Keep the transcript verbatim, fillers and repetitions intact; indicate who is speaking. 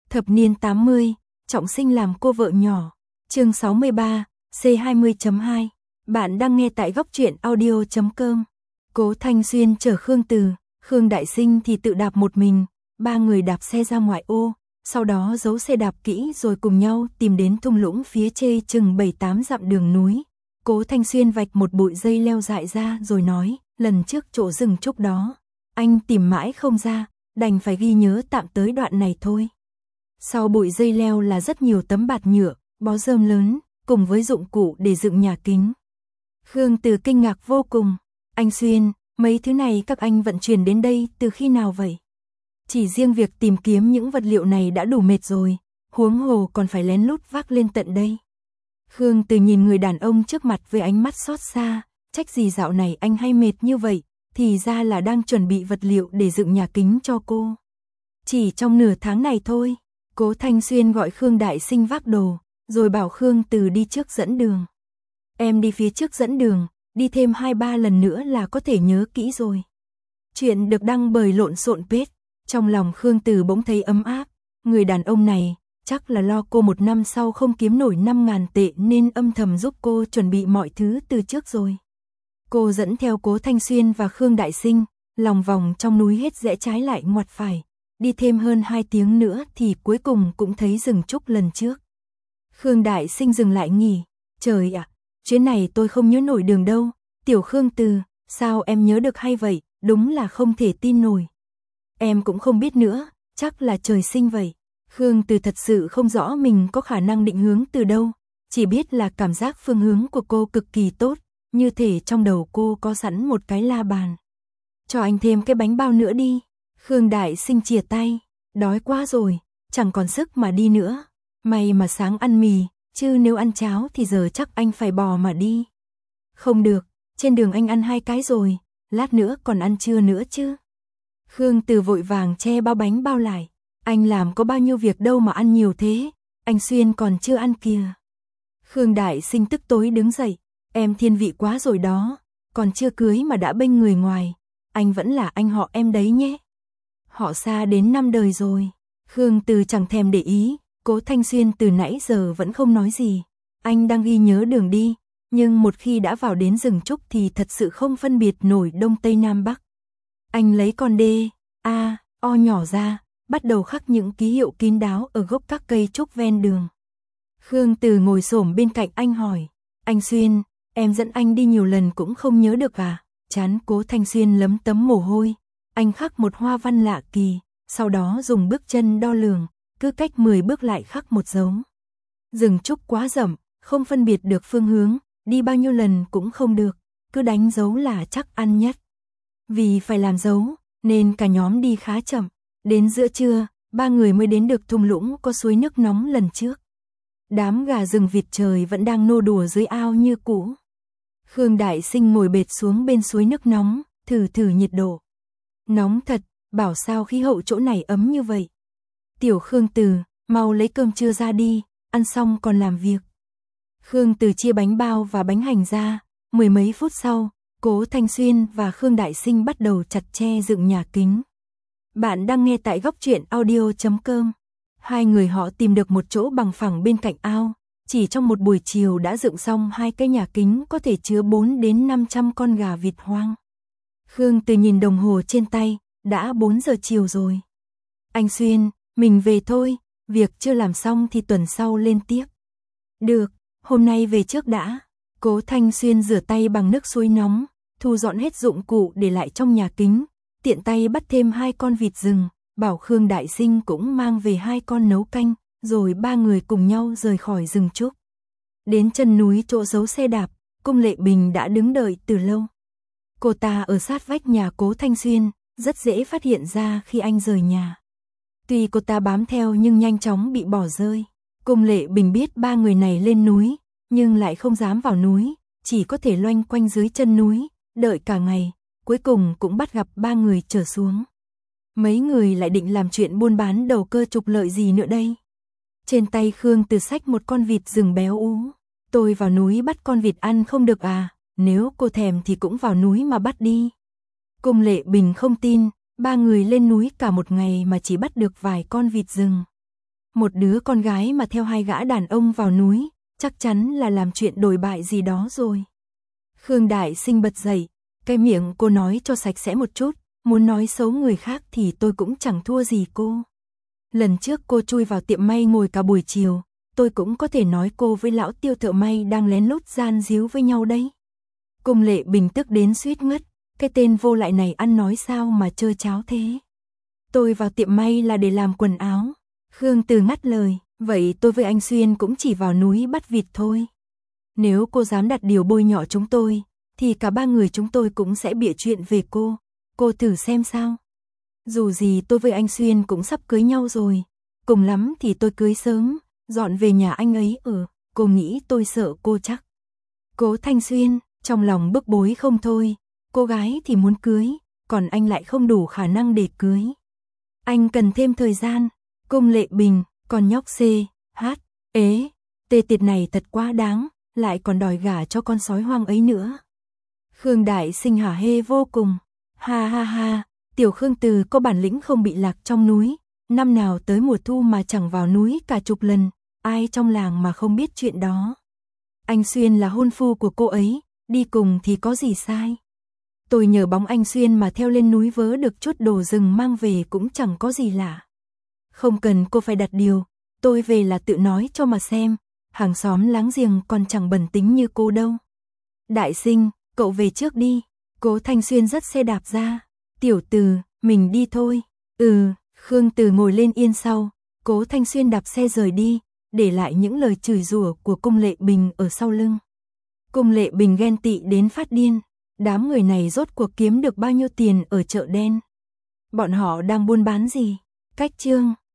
Speaker 1: Thập niên tám mươi, trọng sinh làm cô vợ nhỏ. Chương sáu mươi ba, C hai mươi chấm hai. Bạn đang nghe tại góc truyện audio chấm com. Cố Thanh Xuyên chở Khương Từ, Khương Đại Sinh thì tự đạp một mình, ba người đạp xe ra ngoại ô, sau đó giấu xe đạp kỹ rồi cùng nhau tìm đến thung lũng phía chê chừng bảy tám dặm đường núi. Cố Thanh Xuyên vạch một bụi dây leo dại ra rồi nói, lần trước chỗ rừng trúc đó, anh tìm mãi không ra, đành phải ghi nhớ tạm tới đoạn này thôi. Sau bụi dây leo là rất nhiều tấm bạt nhựa, bó rơm lớn, cùng với dụng cụ để dựng nhà kính. Khương Từ kinh ngạc vô cùng, anh Xuyên, mấy thứ này các anh vận chuyển đến đây từ khi nào vậy? Chỉ riêng việc tìm kiếm những vật liệu này đã đủ mệt rồi, huống hồ còn phải lén lút vác lên tận đây. Khương Từ nhìn người đàn ông trước mặt với ánh mắt xót xa, trách gì dạo này anh hay mệt như vậy, thì ra là đang chuẩn bị vật liệu để dựng nhà kính cho cô. Chỉ trong nửa tháng này thôi, Cố Thanh Xuyên gọi Khương Đại Sinh vác đồ, rồi bảo Khương Từ đi trước dẫn đường. Em đi phía trước dẫn đường, đi thêm hai ba lần nữa là có thể nhớ kỹ rồi. Chuyện được đăng bởi Lộn Xộn Page. Trong lòng Khương Từ bỗng thấy ấm áp, người đàn ông này chắc là lo cô một năm sau không kiếm nổi năm ngàn tệ nên âm thầm giúp cô chuẩn bị mọi thứ từ trước rồi. Cô dẫn theo Cố Thanh Xuyên và Khương Đại Sinh, lòng vòng trong núi hết rẽ trái lại ngoặt phải, đi thêm hơn hai tiếng nữa thì cuối cùng cũng thấy rừng trúc lần trước. Khương Đại Sinh dừng lại nghỉ, trời ạ, chuyến này tôi không nhớ nổi đường đâu, tiểu Khương Từ, sao em nhớ được hay vậy, đúng là không thể tin nổi. Em cũng không biết nữa, chắc là trời sinh vậy. Khương Từ thật sự không rõ mình có khả năng định hướng từ đâu, chỉ biết là cảm giác phương hướng của cô cực kỳ tốt, như thể trong đầu cô có sẵn một cái la bàn. Cho anh thêm cái bánh bao nữa đi. Khương Đại Sinh chìa tay, đói quá rồi, chẳng còn sức mà đi nữa. May mà sáng ăn mì, chứ nếu ăn cháo thì giờ chắc anh phải bò mà đi. Không được, trên đường anh ăn hai cái rồi, lát nữa còn ăn trưa nữa chứ. Khương Từ vội vàng che bao bánh bao lại, anh làm có bao nhiêu việc đâu mà ăn nhiều thế, anh Xuyên còn chưa ăn kìa. Khương Đại Sinh tức tối đứng dậy, em thiên vị quá rồi đó, còn chưa cưới mà đã bênh người ngoài, anh vẫn là anh họ em đấy nhé. Họ xa đến năm đời rồi. Khương Từ chẳng thèm để ý, Cố Thanh Xuyên từ nãy giờ vẫn không nói gì, anh đang ghi nhớ đường đi, nhưng một khi đã vào đến rừng trúc thì thật sự không phân biệt nổi đông tây nam bắc. Anh lấy con D, A, O nhỏ ra, bắt đầu khắc những ký hiệu kín đáo ở gốc các cây trúc ven đường. Khương Từ ngồi xổm bên cạnh anh hỏi, anh Xuyên, em dẫn anh đi nhiều lần cũng không nhớ được à? Chán Cố Thanh Xuyên lấm tấm mồ hôi, anh khắc một hoa văn lạ kỳ, sau đó dùng bước chân đo lường, cứ cách mười bước lại khắc một dấu. Rừng trúc quá rậm, không phân biệt được phương hướng, đi bao nhiêu lần cũng không được, cứ đánh dấu là chắc ăn nhất. Vì phải làm dấu, nên cả nhóm đi khá chậm, đến giữa trưa, ba người mới đến được thung lũng có suối nước nóng lần trước. Đám gà rừng vịt trời vẫn đang nô đùa dưới ao như cũ. Khương Đại Sinh ngồi bệt xuống bên suối nước nóng, thử thử nhiệt độ. Nóng thật, bảo sao khí hậu chỗ này ấm như vậy. Tiểu Khương Từ, mau lấy cơm trưa ra đi, ăn xong còn làm việc. Khương Từ chia bánh bao và bánh hành ra, mười mấy phút sau, Cố Thanh Xuyên và Khương Đại Sinh bắt đầu chặt tre dựng nhà kính. Bạn đang nghe tại góc truyện audio chấm com. Hai người họ tìm được một chỗ bằng phẳng bên cạnh ao, chỉ trong một buổi chiều đã dựng xong hai cái nhà kính có thể chứa bốn đến năm trăm con gà vịt hoang. Khương Từ nhìn đồng hồ trên tay, đã bốn giờ chiều rồi. Anh Xuyên, mình về thôi, việc chưa làm xong thì tuần sau lên tiếp. Được, hôm nay về trước đã. Cố Thanh Xuyên rửa tay bằng nước suối nóng, thu dọn hết dụng cụ để lại trong nhà kính, tiện tay bắt thêm hai con vịt rừng, bảo Khương Đại Sinh cũng mang về hai con nấu canh, rồi ba người cùng nhau rời khỏi rừng trúc. Đến chân núi chỗ giấu xe đạp, Cung Lệ Bình đã đứng đợi từ lâu. Cô ta ở sát vách nhà Cố Thanh Xuyên, rất dễ phát hiện ra khi anh rời nhà. Tuy cô ta bám theo nhưng nhanh chóng bị bỏ rơi. Cung Lệ Bình biết ba người này lên núi, nhưng lại không dám vào núi, chỉ có thể loanh quanh dưới chân núi, đợi cả ngày, cuối cùng cũng bắt gặp ba người trở xuống. Mấy người lại định làm chuyện buôn bán đầu cơ trục lợi gì nữa đây? Trên tay Khương Từ xách một con vịt rừng béo ú. Tôi vào núi bắt con vịt ăn không được à? Nếu cô thèm thì cũng vào núi mà bắt đi. Cung Lệ Bình không tin, ba người lên núi cả một ngày mà chỉ bắt được vài con vịt rừng. Một đứa con gái mà theo hai gã đàn ông vào núi, chắc chắn là làm chuyện đồi bại gì đó rồi. Khương Đại Sinh bật dậy, cái miệng cô nói cho sạch sẽ một chút, muốn nói xấu người khác thì tôi cũng chẳng thua gì cô. Lần trước cô chui vào tiệm may ngồi cả buổi chiều, tôi cũng có thể nói cô với lão Tiêu thợ may đang lén lút gian díu với nhau đấy. Cung Lệ Bình tức đến suýt ngất, cái tên vô lại này ăn nói sao mà trơ cháo thế. Tôi vào tiệm may là để làm quần áo. Khương Từ ngắt lời, vậy tôi với anh Xuyên cũng chỉ vào núi bắt vịt thôi. Nếu cô dám đặt điều bôi nhọ chúng tôi, thì cả ba người chúng tôi cũng sẽ bịa chuyện về cô. Cô thử xem sao. Dù gì tôi với anh Xuyên cũng sắp cưới nhau rồi. Cùng lắm thì tôi cưới sớm, dọn về nhà anh ấy ở. Cô nghĩ tôi sợ cô chắc. Cố Thanh Xuyên, trong lòng bức bối không thôi. Cô gái thì muốn cưới, còn anh lại không đủ khả năng để cưới. Anh cần thêm thời gian. Cung Lệ Bình, con nhóc C, H, ế, tê tiệt này thật quá đáng, lại còn đòi gả cho con sói hoang ấy nữa. Khương Đại Sinh hả hê vô cùng. Ha ha ha, tiểu Khương Từ có bản lĩnh không bị lạc trong núi. Năm nào tới mùa thu mà chẳng vào núi cả chục lần, ai trong làng mà không biết chuyện đó. Anh Xuyên là hôn phu của cô ấy, đi cùng thì có gì sai. Tôi nhờ bóng anh Xuyên mà theo lên núi vớ được chút đồ rừng mang về cũng chẳng có gì lạ. Không cần cô phải đặt điều, tôi về là tự nói cho mà xem, hàng xóm láng giềng còn chẳng bẩn tính như cô đâu. Đại Sinh, cậu về trước đi. Cố Thanh Xuyên dắt xe đạp ra. Tiểu Từ, mình đi thôi. Ừ, Khương Từ ngồi lên yên sau. Cố Thanh Xuyên đạp xe rời đi, để lại những lời chửi rủa của Cung Lệ Bình ở sau lưng. Cung Lệ Bình ghen tị đến phát điên. Đám người này rốt cuộc kiếm được bao nhiêu tiền ở chợ đen? Bọn họ đang buôn bán gì? Cách chương